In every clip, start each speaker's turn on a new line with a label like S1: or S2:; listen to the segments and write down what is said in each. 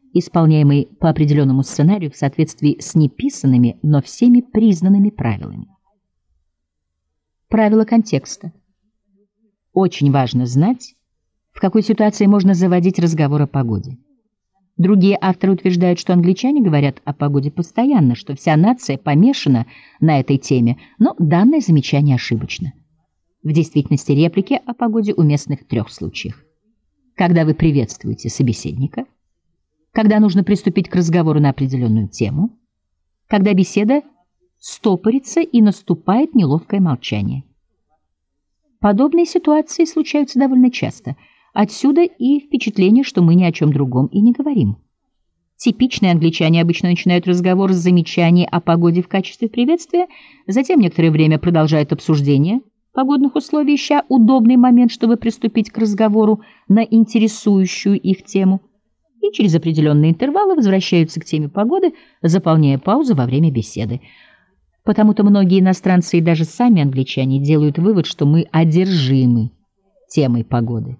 S1: исполняемый по определенному сценарию в соответствии с неписанными, но всеми признанными правилами. Правила контекста. Очень важно знать, в какой ситуации можно заводить разговор о погоде. Другие авторы утверждают, что англичане говорят о погоде постоянно, что вся нация помешана на этой теме, но данное замечание ошибочно. В действительности реплики о погоде уместны в 3 случаях. Когда вы приветствуете собеседника, когда нужно приступить к разговору на определенную тему, когда беседа стопорится и наступает неловкое молчание. Подобные ситуации случаются довольно часто. Отсюда и впечатление, что мы ни о чем другом и не говорим. Типичные англичане обычно начинают разговор с замечаний о погоде в качестве приветствия, затем некоторое время продолжают обсуждение погодных условий, ища удобный момент, чтобы приступить к разговору на интересующую их тему, и через определенные интервалы возвращаются к теме погоды, заполняя паузы во время беседы. Потому-то многие иностранцы и даже сами англичане делают вывод, что мы одержимы темой погоды.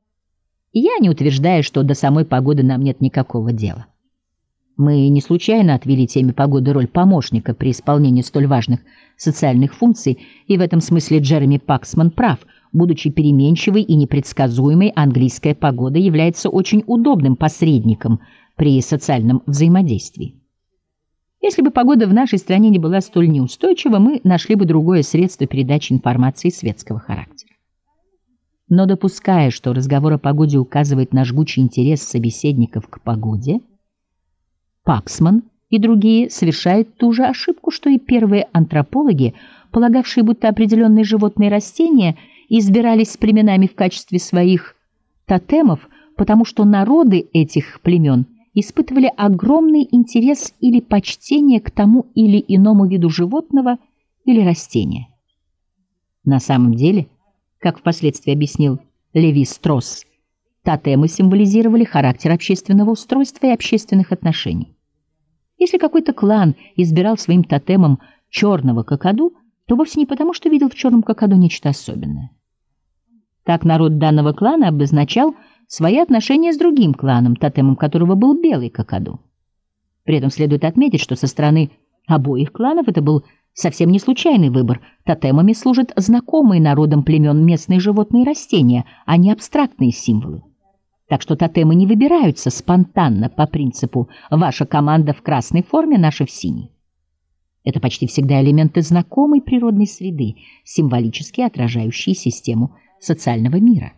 S1: И я не утверждаю, что до самой погоды нам нет никакого дела. Мы не случайно отвели теме погоды роль помощника при исполнении столь важных социальных функций, и в этом смысле Джереми Паксман прав. Будучи переменчивой и непредсказуемой, английская погода является очень удобным посредником при социальном взаимодействии. Если бы погода в нашей стране не была столь неустойчива, мы нашли бы другое средство передачи информации светского характера. Но допуская, что разговор о погоде указывает на жгучий интерес собеседников к погоде, Паксман и другие совершают ту же ошибку, что и первые антропологи, полагавшие, будто определенные животные и растения избирались племенами в качестве своих тотемов, потому что народы этих племен испытывали огромный интерес или почтение к тому или иному виду животного или растения. На самом деле, как впоследствии объяснил Леви-Стросс, тотемы символизировали характер общественного устройства и общественных отношений. Если какой-то клан избирал своим тотемом черного какаду, то вовсе не потому, что видел в черном какаду нечто особенное. Так народ данного клана обозначал свои отношения с другим кланом, тотемом которого был белый какаду. При этом следует отметить, что со стороны обоих кланов это был совсем не случайный выбор. Тотемами служат знакомые народам племен местные животные и растения, а не абстрактные символы. Так что тотемы не выбираются спонтанно по принципу «ваша команда в красной форме, наша в синей». Это почти всегда элементы знакомой природной среды, символически отражающие систему социального мира.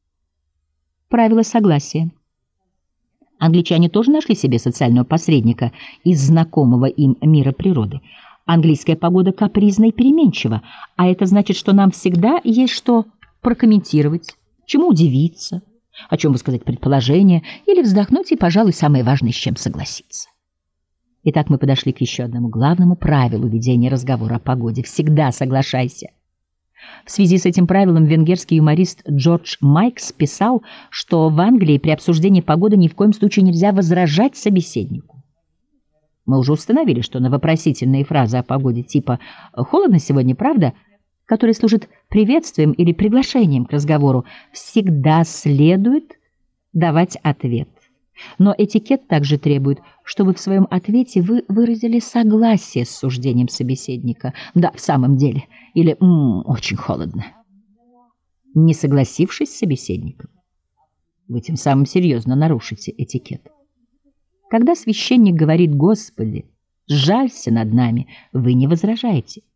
S1: Правило согласия. Англичане тоже нашли себе социального посредника из знакомого им мира природы. Английская погода капризна и переменчива, а это значит, что нам всегда есть что прокомментировать, чему удивиться, о чем высказать предположение или вздохнуть и, пожалуй, самое важное, с чем согласиться. Итак, мы подошли к еще одному главному правилу ведения разговора о погоде. Всегда соглашайся. В связи с этим правилом венгерский юморист Джордж Майкс писал, что в Англии при обсуждении погоды ни в коем случае нельзя возражать собеседнику. Мы уже установили, что на вопросительные фразы о погоде типа «холодно сегодня, правда?», которые служат приветствием или приглашением к разговору, всегда следует давать ответ. Но этикет также требует, чтобы в своем ответе вы выразили согласие с суждением собеседника. «Да, в самом деле» или «очень холодно». Не согласившись с собеседником, вы тем самым серьезно нарушите этикет. Когда священник говорит «Господи, сжалься над нами», вы не возражаете.